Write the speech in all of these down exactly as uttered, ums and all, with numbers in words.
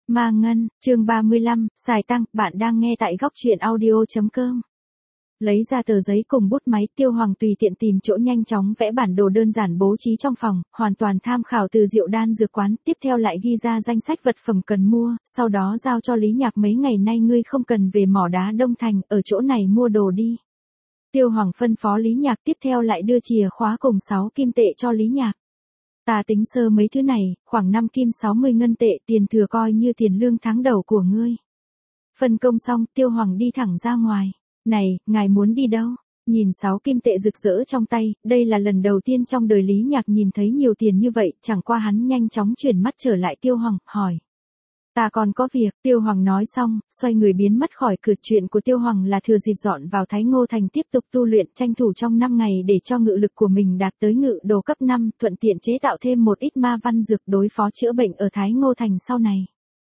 Ma Ngân, chương ba mươi lăm, xài tăng, bạn đang nghe tại góc truyện audio.com. Lấy ra tờ giấy cùng bút máy, Tiêu Hoàng tùy tiện tìm chỗ nhanh chóng vẽ bản đồ đơn giản bố trí trong phòng, hoàn toàn tham khảo từ Diệu Đan dược quán, tiếp theo lại ghi ra danh sách vật phẩm cần mua, sau đó giao cho Lý Nhạc mấy ngày nay ngươi không cần về mỏ đá Đông Thành, ở chỗ này mua đồ đi. Tiêu Hoàng phân phó Lý Nhạc, tiếp theo lại đưa chìa khóa cùng sáu kim tệ cho Lý Nhạc. Ta tính sơ mấy thứ này, khoảng năm kim sáu mươi ngân tệ, tiền thừa coi như tiền lương tháng đầu của ngươi. Phân công xong, Tiêu Hoàng đi thẳng ra ngoài. Này, ngài muốn đi đâu? Nhìn sáu kim tệ rực rỡ trong tay, đây là lần đầu tiên trong đời Lý Nhạc nhìn thấy nhiều tiền như vậy, chẳng qua hắn nhanh chóng chuyển mắt trở lại Tiêu Hoàng, hỏi. Ta còn có việc, Tiêu Hoàng nói xong, xoay người biến mất khỏi cửa. Chuyện của Tiêu Hoàng là thừa dịp dọn vào Thái Ngô Thành tiếp tục tu luyện, tranh thủ trong năm ngày để cho ngự lực của mình đạt tới ngự đồ cấp năm, thuận tiện chế tạo thêm một ít ma văn dược đối phó chữa bệnh ở Thái Ngô Thành sau này.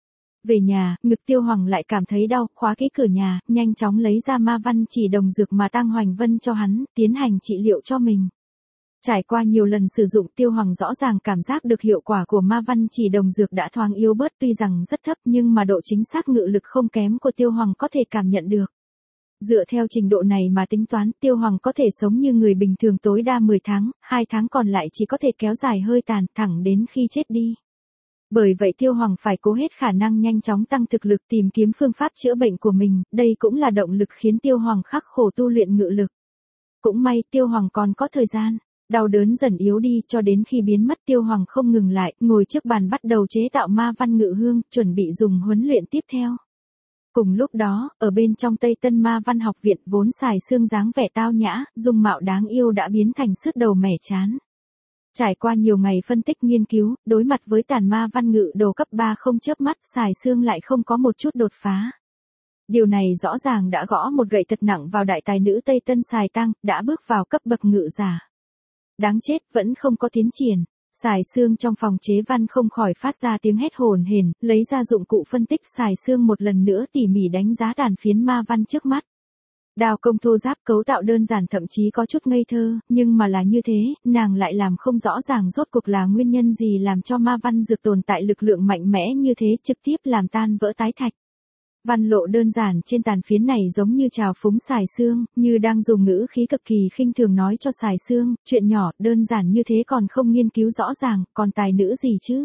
Về nhà, ngực Tiêu Hoàng lại cảm thấy đau, khóa kỹ cửa nhà, nhanh chóng lấy ra ma văn chỉ đồng dược mà Tăng Hoành Vân cho hắn, tiến hành trị liệu cho mình. Trải qua nhiều lần sử dụng, Tiêu Hoàng rõ ràng cảm giác được hiệu quả của ma văn chỉ đồng dược đã thoáng yếu bớt, tuy rằng rất thấp nhưng mà độ chính xác ngự lực không kém của Tiêu Hoàng có thể cảm nhận được. Dựa theo trình độ này mà tính toán, Tiêu Hoàng có thể sống như người bình thường tối đa mười tháng, hai tháng còn lại chỉ có thể kéo dài hơi tàn, thẳng đến khi chết đi. Bởi vậy Tiêu Hoàng phải cố hết khả năng nhanh chóng tăng thực lực, tìm kiếm phương pháp chữa bệnh của mình, đây cũng là động lực khiến Tiêu Hoàng khắc khổ tu luyện ngự lực. Cũng may Tiêu Hoàng còn có thời gian. Đau đớn dần yếu đi, cho đến khi biến mất Tiêu Hoàng không ngừng lại, ngồi trước bàn bắt đầu chế tạo ma văn ngự hương, chuẩn bị dùng huấn luyện tiếp theo. Cùng lúc đó, ở bên trong Tây Tân Ma Văn Học Viện, vốn xài xương dáng vẻ tao nhã, dung mạo đáng yêu đã biến thành sứt đầu mẻ chán. Trải qua nhiều ngày phân tích nghiên cứu, đối mặt với tàn ma văn ngự đồ cấp ba không chớp mắt, xài xương lại không có một chút đột phá. Điều này rõ ràng đã gõ một gậy thật nặng vào đại tài nữ Tây Tân Xài Tăng, đã bước vào cấp bậc ngự giả. Đáng chết, vẫn không có tiến triển. Xài xương trong phòng chế văn không khỏi phát ra tiếng hét hồn hển, lấy ra dụng cụ phân tích. Xài xương một lần nữa tỉ mỉ đánh giá tàn phiến ma văn trước mắt. Đao công thô giáp, cấu tạo đơn giản, thậm chí có chút ngây thơ, nhưng mà là như thế, nàng lại làm không rõ ràng rốt cuộc là nguyên nhân gì làm cho ma văn dược tồn tại lực lượng mạnh mẽ như thế, trực tiếp làm tan vỡ tái thạch. Văn lộ đơn giản trên tàn phiến này giống như trào phúng xài xương, như đang dùng ngữ khí cực kỳ khinh thường nói cho xài xương, chuyện nhỏ, đơn giản như thế còn không nghiên cứu rõ ràng, còn tài nữ gì chứ?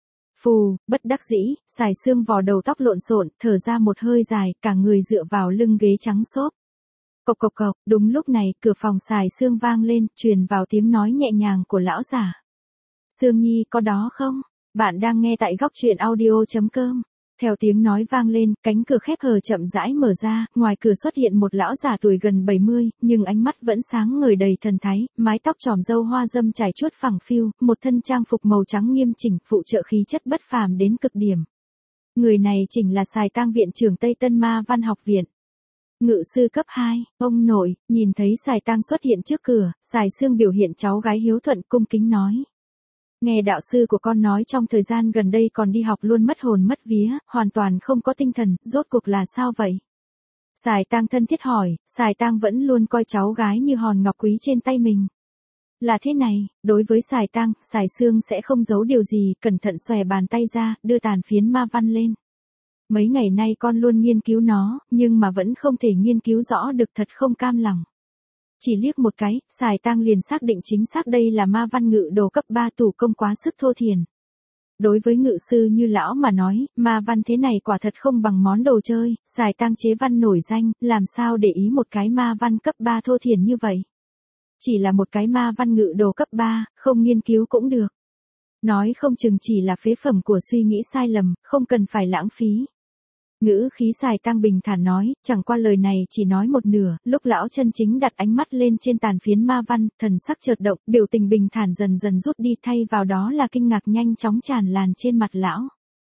Phù, bất đắc dĩ, xài xương vò đầu tóc lộn xộn, thở ra một hơi dài, cả người dựa vào lưng ghế trắng xốp. Cộc cộc cộc, đúng lúc này, cửa phòng xài xương vang lên, truyền vào tiếng nói nhẹ nhàng của lão giả. Sương Nhi có đó không? Bạn đang nghe tại góc truyện audio.com. Theo tiếng nói vang lên, cánh cửa khép hờ chậm rãi mở ra, ngoài cửa xuất hiện một lão già tuổi gần bảy mươi, nhưng ánh mắt vẫn sáng ngời đầy thần thái, mái tóc tròm râu hoa dâm trải chuốt phẳng phiu, một thân trang phục màu trắng nghiêm chỉnh, phụ trợ khí chất bất phàm đến cực điểm. Người này chính là Xài Tăng viện trưởng Tây Tân Ma Văn Học Viện. Ngự sư cấp hai, ông nội, nhìn thấy Xài Tăng xuất hiện trước cửa, Xài Xương biểu hiện cháu gái hiếu thuận cung kính nói. Nghe đạo sư của con nói trong thời gian gần đây còn đi học luôn mất hồn mất vía, hoàn toàn không có tinh thần, rốt cuộc là sao vậy? Xài Tăng thân thiết hỏi, Xài Tăng vẫn luôn coi cháu gái như hòn ngọc quý trên tay mình. Là thế này, đối với Xài Tăng, Xài Xương sẽ không giấu điều gì, cẩn thận xòe bàn tay ra, đưa tàn phiến ma văn lên. Mấy ngày nay con luôn nghiên cứu nó, nhưng mà vẫn không thể nghiên cứu rõ được, thật không cam lòng. Chỉ liếc một cái, Xài Tăng liền xác định chính xác đây là ma văn ngự đồ cấp ba thủ công quá sức thô thiển. Đối với ngự sư như lão mà nói, ma văn thế này quả thật không bằng món đồ chơi, Xài Tăng chế văn nổi danh, làm sao để ý một cái ma văn cấp ba thô thiển như vậy. Chỉ là một cái ma văn ngự đồ cấp ba, không nghiên cứu cũng được. Nói không chừng chỉ là phế phẩm của suy nghĩ sai lầm, không cần phải lãng phí. Ngữ khí Xài Tăng bình thản nói, chẳng qua lời này chỉ nói một nửa, lúc lão chân chính đặt ánh mắt lên trên tàn phiến ma văn, thần sắc chợt động, biểu tình bình thản dần dần rút đi, thay vào đó là kinh ngạc nhanh chóng tràn lan trên mặt lão.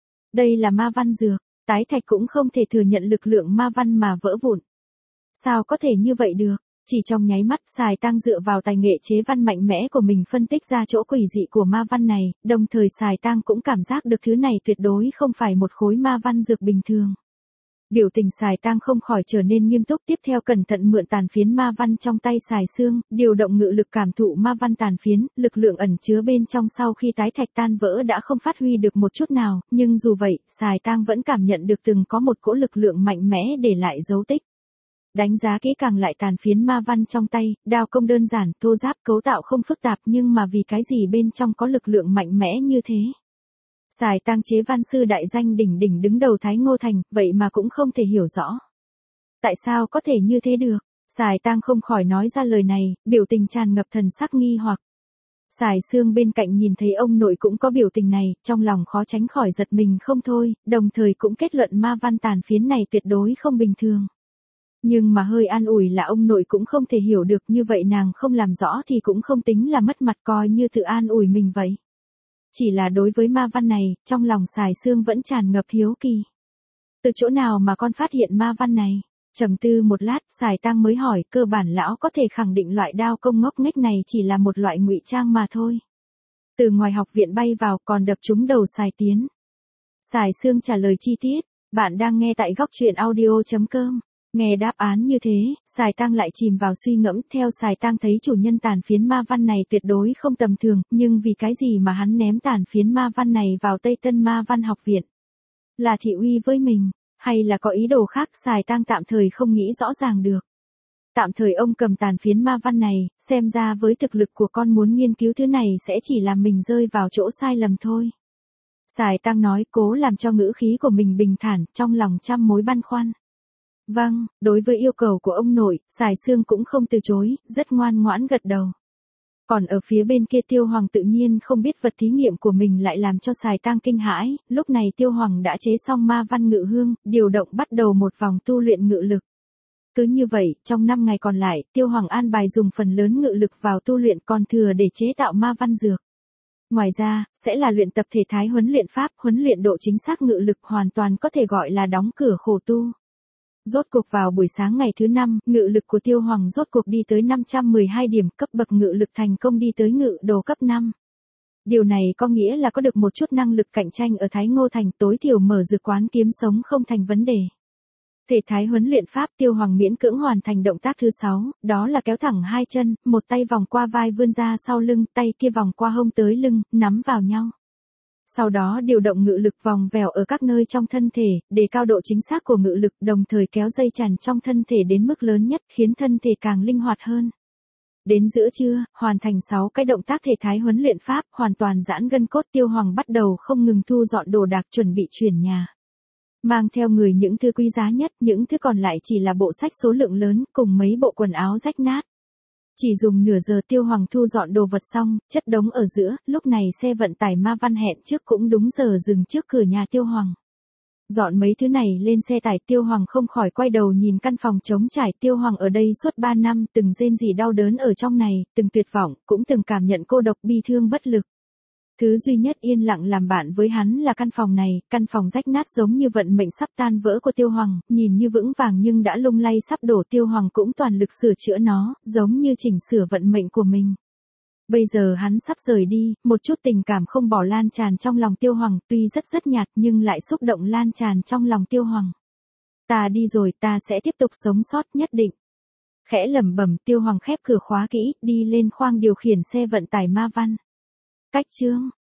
Đây là ma văn dược, tái thạch cũng không thể thừa nhận lực lượng ma văn mà vỡ vụn. Sao có thể như vậy được? Chỉ trong nháy mắt, Xài Tăng dựa vào tài nghệ chế văn mạnh mẽ của mình phân tích ra chỗ quỷ dị của ma văn này, đồng thời Xài Tăng cũng cảm giác được thứ này tuyệt đối không phải một khối ma văn dược bình thường. Biểu tình Sài Tang không khỏi trở nên nghiêm túc, tiếp theo cẩn thận mượn tàn phiến ma văn trong tay Sài Sương, điều động ngự lực cảm thụ ma văn tàn phiến, lực lượng ẩn chứa bên trong sau khi tái thạch tan vỡ đã không phát huy được một chút nào, nhưng dù vậy, Sài Tang vẫn cảm nhận được từng có một cỗ lực lượng mạnh mẽ để lại dấu tích. Đánh giá kỹ càng lại tàn phiến ma văn trong tay, đao công đơn giản, thô ráp, cấu tạo không phức tạp, nhưng mà vì cái gì bên trong có lực lượng mạnh mẽ như thế? Sài Tang chế văn sư đại danh đỉnh đỉnh đứng đầu Thái Ngô Thành, vậy mà cũng không thể hiểu rõ. Tại sao có thể như thế được? Sài Tang không khỏi nói ra lời này, biểu tình tràn ngập thần sắc nghi hoặc. Sài Sương bên cạnh nhìn thấy ông nội cũng có biểu tình này, trong lòng khó tránh khỏi giật mình không thôi, đồng thời cũng kết luận ma văn tàn phiến này tuyệt đối không bình thường. Nhưng mà hơi an ủi là ông nội cũng không thể hiểu được, như vậy nàng không làm rõ thì cũng không tính là mất mặt, coi như tự an ủi mình vậy. Chỉ là đối với ma văn này, trong lòng Sài Sương vẫn tràn ngập hiếu kỳ. Từ chỗ nào mà con phát hiện ma văn này? Trầm tư một lát, Sài Tang mới hỏi, cơ bản lão có thể khẳng định loại đao công ngốc nghếch này chỉ là một loại ngụy trang mà thôi. Từ ngoài học viện bay vào còn đập trúng đầu Sài Tiến. Sài Sương trả lời chi tiết, bạn đang nghe tại góc truyện audio chấm com. Nghe đáp án như thế, Sài Tang lại chìm vào suy ngẫm, theo Sài Tang thấy chủ nhân tàn phiến ma văn này tuyệt đối không tầm thường, nhưng vì cái gì mà hắn ném tàn phiến ma văn này vào Tây Tân Ma Văn học viện? Là thị uy với mình, hay là có ý đồ khác? Sài Tang tạm thời không nghĩ rõ ràng được. Tạm thời ông cầm tàn phiến ma văn này, xem ra với thực lực của con muốn nghiên cứu thứ này sẽ chỉ làm mình rơi vào chỗ sai lầm thôi. Sài Tang nói, cố làm cho ngữ khí của mình bình thản, trong lòng trăm mối băn khoăn. Vâng, đối với yêu cầu của ông nội, Sài Sương cũng không từ chối, rất ngoan ngoãn gật đầu. Còn ở phía bên kia Tiêu Hoàng tự nhiên không biết vật thí nghiệm của mình lại làm cho Sài Tang kinh hãi, lúc này Tiêu Hoàng đã chế xong ma văn ngự hương, điều động bắt đầu một vòng tu luyện ngự lực. Cứ như vậy, trong năm ngày còn lại, Tiêu Hoàng an bài dùng phần lớn ngự lực vào tu luyện, còn thừa để chế tạo ma văn dược. Ngoài ra, sẽ là luyện tập thể thái huấn luyện pháp, huấn luyện độ chính xác ngự lực, hoàn toàn có thể gọi là đóng cửa khổ tu. Rốt cuộc vào buổi sáng ngày thứ năm, ngự lực của Tiêu Hoàng rốt cuộc đi tới năm trăm mười hai điểm, cấp bậc ngự lực thành công đi tới ngự đồ cấp năm. Điều này có nghĩa là có được một chút năng lực cạnh tranh ở Thái Ngô Thành, tối thiểu mở dược quán kiếm sống không thành vấn đề. Thể thái huấn luyện pháp, Tiêu Hoàng miễn cưỡng hoàn thành động tác thứ sáu, đó là kéo thẳng hai chân, một tay vòng qua vai vươn ra sau lưng, tay kia vòng qua hông tới lưng, nắm vào nhau. Sau đó điều động ngự lực vòng vèo ở các nơi trong thân thể, để cao độ chính xác của ngự lực, đồng thời kéo dây chằn trong thân thể đến mức lớn nhất, khiến thân thể càng linh hoạt hơn. Đến giữa trưa, hoàn thành sáu cái động tác thể thái huấn luyện pháp, hoàn toàn giãn gân cốt, Tiêu Hoàng bắt đầu không ngừng thu dọn đồ đạc chuẩn bị chuyển nhà. Mang theo người những thứ quý giá nhất, những thứ còn lại chỉ là bộ sách số lượng lớn, cùng mấy bộ quần áo rách nát. Chỉ dùng nửa giờ Tiêu Hoàng thu dọn đồ vật xong, chất đống ở giữa, lúc này xe vận tải ma văn hẹn trước cũng đúng giờ dừng trước cửa nhà Tiêu Hoàng. Dọn mấy thứ này lên xe tải, Tiêu Hoàng không khỏi quay đầu nhìn căn phòng trống trải. Tiêu Hoàng ở đây suốt ba năm, từng rên rỉ đau đớn ở trong này, từng tuyệt vọng, cũng từng cảm nhận cô độc bi thương bất lực. Thứ duy nhất yên lặng làm bạn với hắn là căn phòng này, căn phòng rách nát giống như vận mệnh sắp tan vỡ của Tiêu Hoàng, nhìn như vững vàng nhưng đã lung lay sắp đổ. Tiêu Hoàng cũng toàn lực sửa chữa nó, giống như chỉnh sửa vận mệnh của mình. Bây giờ hắn sắp rời đi, một chút tình cảm không bỏ lan tràn trong lòng Tiêu Hoàng, tuy rất rất nhạt nhưng lại xúc động lan tràn trong lòng Tiêu Hoàng. Ta đi rồi, ta sẽ tiếp tục sống sót nhất định. Khẽ lẩm bẩm, Tiêu Hoàng khép cửa khóa kỹ, đi lên khoang điều khiển xe vận tải ma văn. Cách chương